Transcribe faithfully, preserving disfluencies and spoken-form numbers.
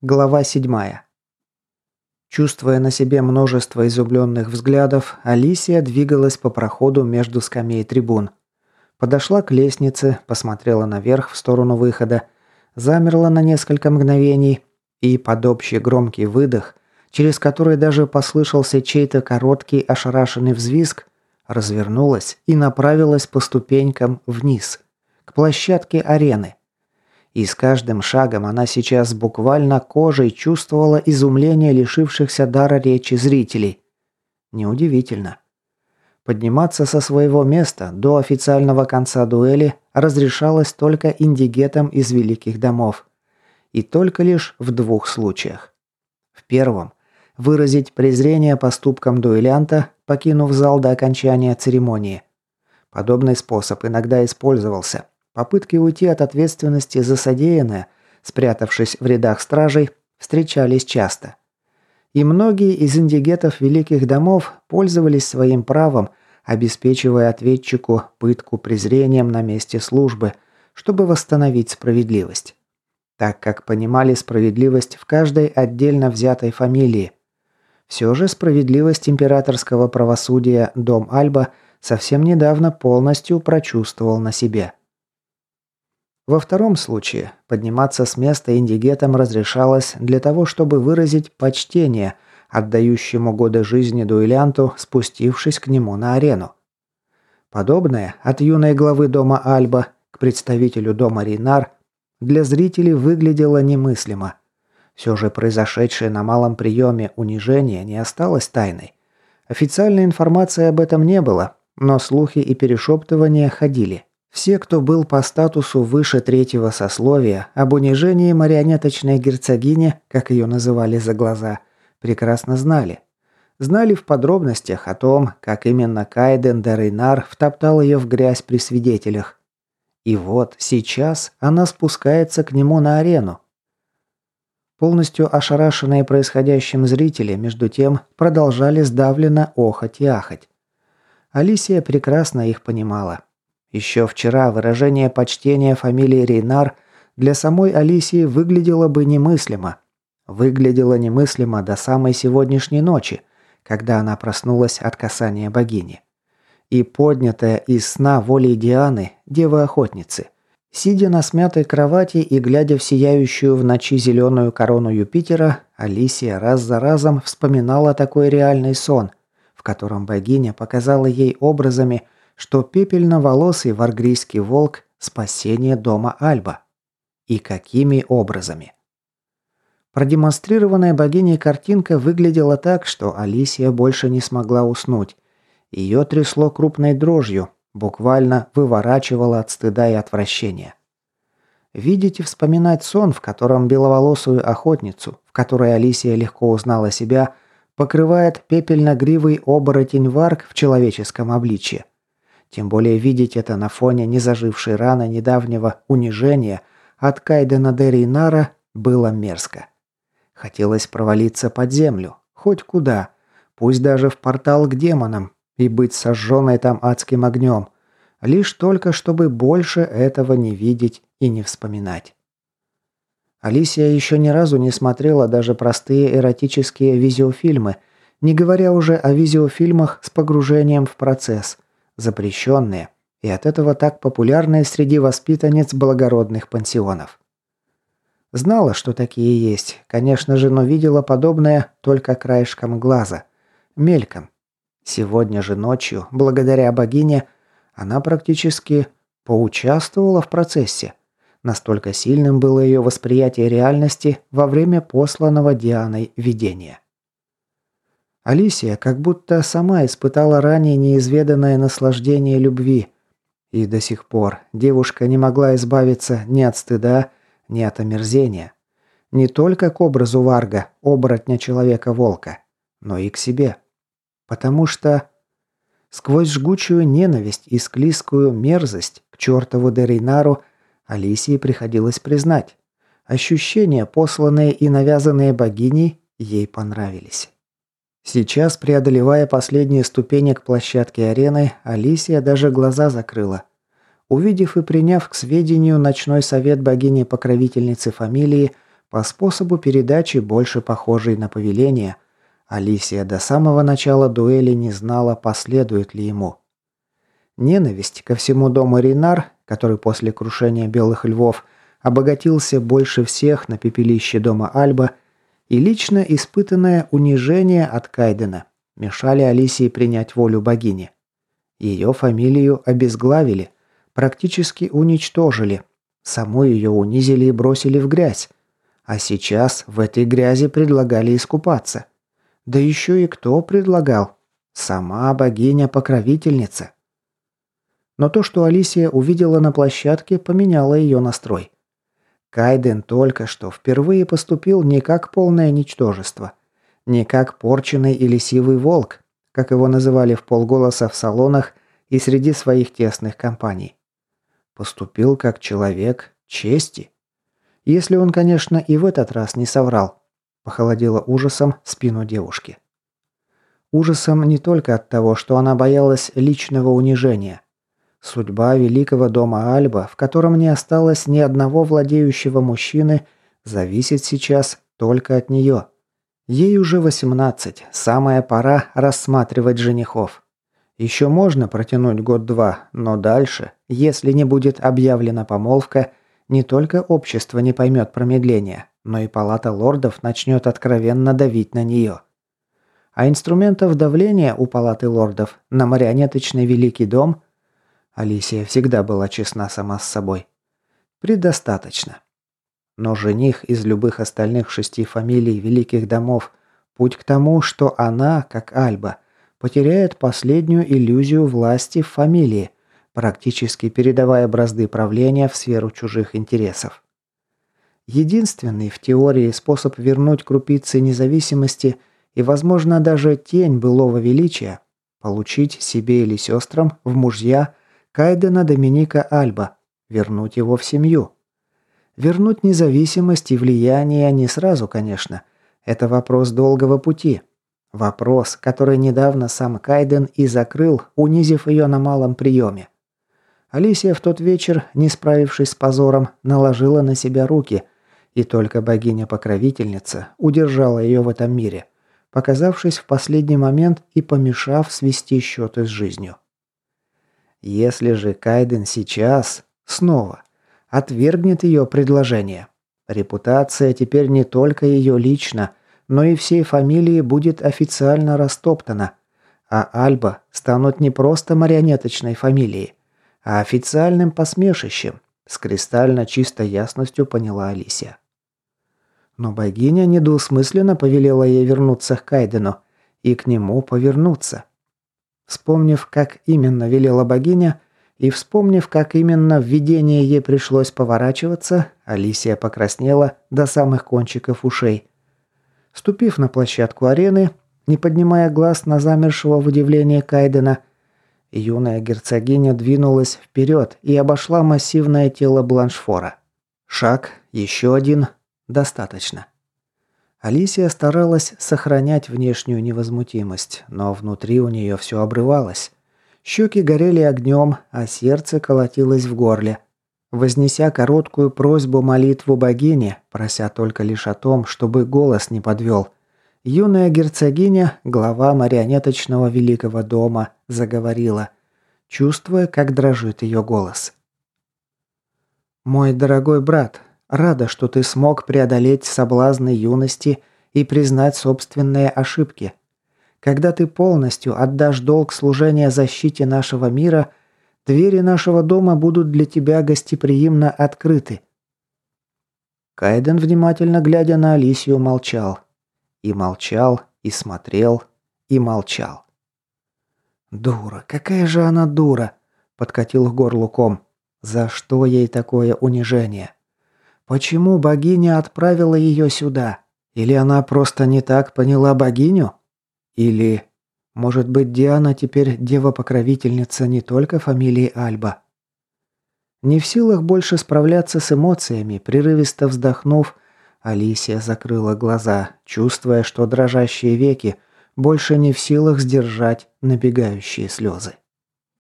Глава седьмая. Чувствуя на себе множество изумленных взглядов, Алисия двигалась по проходу между скамей трибун. Подошла к лестнице, посмотрела наверх в сторону выхода, замерла на несколько мгновений и, под общий громкий выдох, через который даже послышался чей-то короткий ошарашенный взвизг, развернулась и направилась по ступенькам вниз, к площадке арены. И с каждым шагом она сейчас буквально кожей чувствовала изумление лишившихся дара речи зрителей. Неудивительно. Подниматься со своего места до официального конца дуэли разрешалось только индигетам из великих домов. И только лишь в двух случаях. В первом – выразить презрение поступкам дуэлянта, покинув зал до окончания церемонии. Подобный способ иногда использовался. Попытки уйти от ответственности за содеянное, спрятавшись в рядах стражей, встречались часто. И многие из индигетов великих домов пользовались своим правом, обеспечивая ответчику пытку презрением на месте службы, чтобы восстановить справедливость. Так как понимали справедливость в каждой отдельно взятой фамилии. Все же справедливость императорского правосудия дом Альба совсем недавно полностью прочувствовал на себе. Во втором случае подниматься с места индигетам разрешалось для того, чтобы выразить почтение отдающему годы жизни дуэлянту, спустившись к нему на арену. Подобное от юной главы дома Альба к представителю дома Рейнар для зрителей выглядело немыслимо. Все же произошедшее на малом приеме унижение не осталось тайной. Официальной информации об этом не было, но слухи и перешептывания ходили. Все, кто был по статусу выше третьего сословия, об унижении марионеточной герцогини, как ее называли за глаза, прекрасно знали. Знали в подробностях о том, как именно Кайден де Рейнар втоптал ее в грязь при свидетелях. И вот сейчас она спускается к нему на арену. Полностью ошарашенные происходящим зрители, между тем, продолжали сдавленно охать и ахать. Алисия прекрасно их понимала. Еще вчера выражение почтения фамилии Рейнар для самой Алисии выглядело бы немыслимо. Выглядело немыслимо до самой сегодняшней ночи, когда она проснулась от касания богини. И поднятая из сна волей Дианы, девы-охотницы, сидя на смятой кровати и глядя в сияющую в ночи зеленую корону Юпитера, Алисия раз за разом вспоминала такой реальный сон, в котором богиня показала ей образами, что пепельноволосый варгрийский волк – спасение дома Альба. И какими образами? Продемонстрированная богиней картинка выглядела так, что Алисия больше не смогла уснуть. Ее трясло крупной дрожью, буквально выворачивало от стыда и отвращения. Видеть и вспоминать сон, в котором беловолосую охотницу, в которой Алисия легко узнала себя, покрывает пепельно-гривый оборотень варг в человеческом обличье. Тем более видеть это на фоне незажившей раны недавнего унижения от Кайдена де Рейнара было мерзко. Хотелось провалиться под землю, хоть куда, пусть даже в портал к демонам, и быть сожженной там адским огнем, лишь только чтобы больше этого не видеть и не вспоминать. Алисия еще ни разу не смотрела даже простые эротические видеофильмы, не говоря уже о видеофильмах с погружением в процесс, запрещенные и от этого так популярные среди воспитанниц благородных пансионов. Знала, что такие есть, конечно же, но видела подобное только краешком глаза, мельком. Сегодня же ночью, благодаря богине, она практически поучаствовала в процессе. Настолько сильным было ее восприятие реальности во время посланного Дианой видения. Алисия как будто сама испытала ранее неизведанное наслаждение любви. И до сих пор девушка не могла избавиться ни от стыда, ни от омерзения. Не только к образу варга, оборотня человека-волка, но и к себе. Потому что сквозь жгучую ненависть и склизкую мерзость к чертову де Рейнару Алисии приходилось признать. Ощущения, посланные и навязанные богиней, ей понравились. Сейчас, преодолевая последние ступени к площадке арены, Алисия даже глаза закрыла. Увидев и приняв к сведению ночной совет богини-покровительницы фамилии, По способу передачи, больше похожей на повеление, Алисия до самого начала дуэли не знала, последует ли ему. Ненависть ко всему дому Рейнар, который после крушения Белых Львов обогатился больше всех на пепелище дома Альба, и лично испытанное унижение от Кайдена мешали Алисии принять волю богини. Ее фамилию обезглавили, практически уничтожили, саму ее унизили и бросили в грязь. А сейчас в этой грязи предлагали искупаться. Да еще и кто предлагал? Сама богиня-покровительница. Но то, что Алисия увидела на площадке, поменяло ее настрой. Кайден только что впервые поступил не как полное ничтожество, не как порченый или сивый волк, как его называли вполголоса в салонах и среди своих тесных компаний. Поступил как человек чести. Если он, конечно, и в этот раз не соврал. Похолодело ужасом спину девушки. Ужасом не только от того, что она боялась личного унижения. Судьба великого дома Альба, в котором не осталось ни одного владеющего мужчины, зависит сейчас только от нее. Ей уже восемнадцать, самая пора рассматривать женихов. Еще можно протянуть год-два, но дальше, если не будет объявлена помолвка, не только общество не поймет промедления, но и палата лордов начнет откровенно давить на нее. А инструментов давления у палаты лордов на марионеточный великий дом, Алисия всегда была честна сама с собой, предостаточно. Но жених из любых остальных шести фамилий великих домов – путь к тому, что она, как Альба, потеряет последнюю иллюзию власти в фамилии, практически передавая бразды правления в сферу чужих интересов. Единственный в теории способ вернуть крупицы независимости и, возможно, даже тень былого величия – получить себе или сестрам в мужья Кайдена Доминика Альба, вернуть его в семью. Вернуть независимость и влияние не сразу, конечно. Это вопрос долгого пути. Вопрос, который недавно сам Кайден и закрыл, унизив ее на малом приеме. Алисия в тот вечер, не справившись с позором, наложила на себя руки, и только богиня-покровительница удержала ее в этом мире, показавшись в последний момент и помешав свести счеты с жизнью. Если же Кайден сейчас, снова, отвергнет ее предложение, репутация теперь не только ее лично, но и всей фамилии будет официально растоптана, а Альба станут не просто марионеточной фамилией, а официальным посмешищем, с кристально чистой ясностью поняла Алисия. Но богиня недвусмысленно повелела ей вернуться к Кайдену и к нему повернуться. Вспомнив, как именно велела богиня, и вспомнив, как именно в видении ей пришлось поворачиваться, Алисия покраснела до самых кончиков ушей. Ступив на площадку арены, не поднимая глаз на замершего в удивлении Кайдена, юная герцогиня двинулась вперед и обошла массивное тело Бланшфора. Шаг, еще один, достаточно. Алисия старалась сохранять внешнюю невозмутимость, но внутри у нее все обрывалось. Щеки горели огнем, а сердце колотилось в горле. Вознеся короткую просьбу-молитву богине, прося только лишь о том, чтобы голос не подвел, юная герцогиня, глава марионеточного великого дома, заговорила, чувствуя, как дрожит ее голос. «Мой дорогой брат, рада, что ты смог преодолеть соблазны юности и признать собственные ошибки. Когда ты полностью отдашь долг служения защите нашего мира, двери нашего дома будут для тебя гостеприимно открыты». Кайден, внимательно глядя на Алисию, молчал. И молчал, и смотрел, и молчал. «Дура, какая же она дура!» – подкатил к горлу ком. «За что ей такое унижение? Почему богиня отправила ее сюда? Или она просто не так поняла богиню? Или, может быть, Диана теперь дева-покровительница не только фамилии Альба?» Не в силах больше справляться с эмоциями, прерывисто вздохнув, Алисия закрыла глаза, чувствуя, что дрожащие веки больше не в силах сдержать набегающие слезы.